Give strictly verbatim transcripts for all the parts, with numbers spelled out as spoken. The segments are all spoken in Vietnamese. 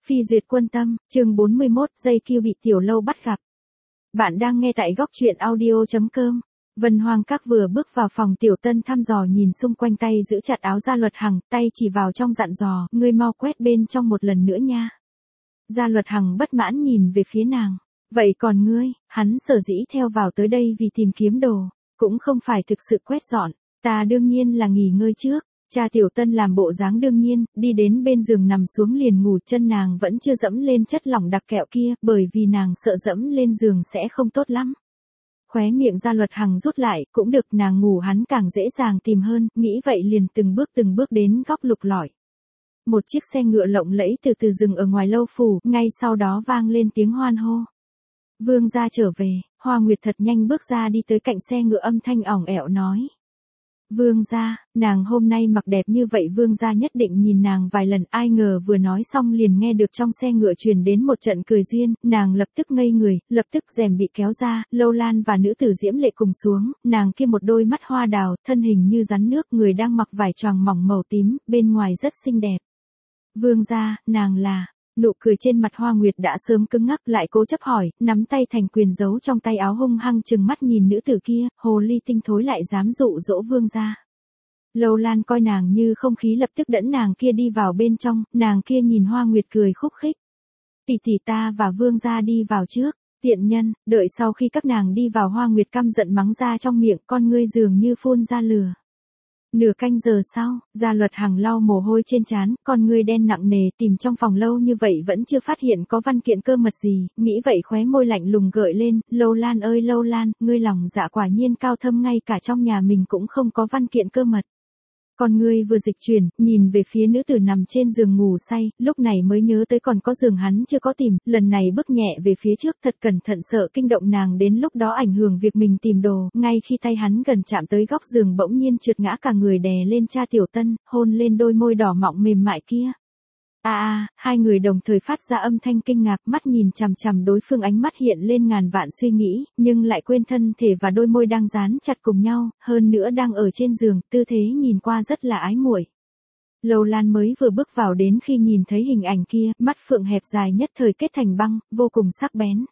Phi duyệt quân tâm, chương bốn mươi mốt, dây cưu bị tiểu lâu bắt gặp. Bạn đang nghe tại góc truyện audio chấm com. Vân Hoang Các vừa bước vào phòng, Tiểu Tân thăm dò nhìn xung quanh, tay giữ chặt áo Gia Luật Hằng, tay chỉ vào trong dặn dò, ngươi mau quét bên trong một lần nữa nha. Gia Luật Hằng bất mãn nhìn về phía nàng. Vậy còn ngươi? Hắn sở dĩ theo vào tới đây vì tìm kiếm đồ, cũng không phải thực sự quét dọn, ta đương nhiên là nghỉ ngơi trước. Cha Tiểu Tân làm bộ dáng đương nhiên, đi đến bên giường nằm xuống liền ngủ, chân nàng vẫn chưa dẫm lên chất lỏng đặc kẹo kia, bởi vì nàng sợ dẫm lên giường sẽ không tốt lắm. Khóe miệng Gia Luật Hằng rút lại, cũng được, nàng ngủ hắn càng dễ dàng tìm hơn, nghĩ vậy liền từng bước từng bước đến góc lục lọi. Một chiếc xe ngựa lộng lẫy từ từ dừng ở ngoài lâu phủ, ngay sau đó vang lên tiếng hoan hô. Vương gia trở về. Hoa Nguyệt thật nhanh bước ra đi tới cạnh xe ngựa, âm thanh ỏng ẻo nói. Vương gia, nàng hôm nay mặc đẹp như vậy, vương gia nhất định nhìn nàng vài lần, ai ngờ vừa nói xong liền nghe được trong xe ngựa truyền đến một trận cười duyên, nàng lập tức ngây người, lập tức rèm bị kéo ra, Lâu Lan và nữ tử Diễm Lệ cùng xuống, nàng kia một đôi mắt hoa đào, thân hình như rắn nước, người đang mặc vải choàng mỏng màu tím, bên ngoài rất xinh đẹp. Vương gia, nàng là... Nụ cười trên mặt Hoa Nguyệt đã sớm cứng ngắc, lại cố chấp hỏi, nắm tay thành quyền giấu trong tay áo, hung hăng trừng mắt nhìn nữ tử kia, hồ ly tinh thối lại dám dụ dỗ vương gia. Lâu Lan coi nàng như không khí, lập tức đẫn nàng kia đi vào bên trong, nàng kia nhìn Hoa Nguyệt cười khúc khích. Tỷ tỷ, ta và vương gia đi vào trước, tiện nhân. Đợi sau khi các nàng đi vào, Hoa Nguyệt căm giận mắng ra trong miệng, con ngươi dường như phun ra lửa. Nửa canh giờ sau, Gia Luật Hằng lau mồ hôi trên trán, con ngươi đen nặng nề, tìm trong phòng lâu như vậy vẫn chưa phát hiện có văn kiện cơ mật gì, nghĩ vậy khóe môi lạnh lùng gợi lên, Lâu Lan ơi Lâu Lan, ngươi lòng dạ quả nhiên cao thâm, ngay cả trong nhà mình cũng không có văn kiện cơ mật. Con ngươi vừa dịch chuyển, nhìn về phía nữ tử nằm trên giường ngủ say, lúc này mới nhớ tới còn có giường hắn chưa có tìm, lần này bước nhẹ về phía trước thật cẩn thận, sợ kinh động nàng, đến lúc đó ảnh hưởng việc mình tìm đồ, ngay khi tay hắn gần chạm tới góc giường bỗng nhiên trượt ngã, cả người đè lên cha Tiểu Tân, hôn lên đôi môi đỏ mọng mềm mại kia. A a, hai người đồng thời phát ra âm thanh kinh ngạc, mắt nhìn chằm chằm đối phương, ánh mắt hiện lên ngàn vạn suy nghĩ, nhưng lại quên thân thể và đôi môi đang dán chặt cùng nhau, hơn nữa đang ở trên giường, tư thế nhìn qua rất là ái muội. Lâu Lan mới vừa bước vào, đến khi nhìn thấy hình ảnh kia, mắt phượng hẹp dài nhất thời kết thành băng, vô cùng sắc bén.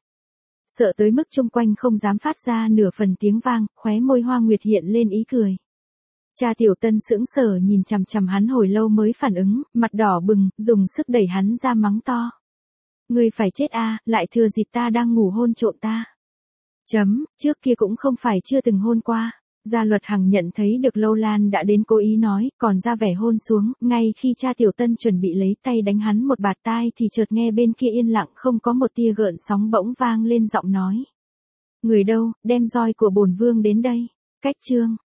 Sợ tới mức chung quanh không dám phát ra nửa phần tiếng vang, khóe môi Hoa Nguyệt hiện lên ý cười. Cha Tiểu Tân sững sờ nhìn chằm chằm hắn hồi lâu mới phản ứng, mặt đỏ bừng, dùng sức đẩy hắn ra mắng to. Ngươi phải chết a, lại thừa dịp ta đang ngủ hôn trộm ta. Chấm, trước kia cũng không phải chưa từng hôn qua. Gia Luật Hằng nhận thấy được Lâu Lan đã đến, cố ý nói, còn ra vẻ hôn xuống, ngay khi cha Tiểu Tân chuẩn bị lấy tay đánh hắn một bạt tai thì chợt nghe bên kia yên lặng không có một tia gợn sóng, bỗng vang lên giọng nói. Người đâu, đem roi của bổn vương đến đây. Cách chương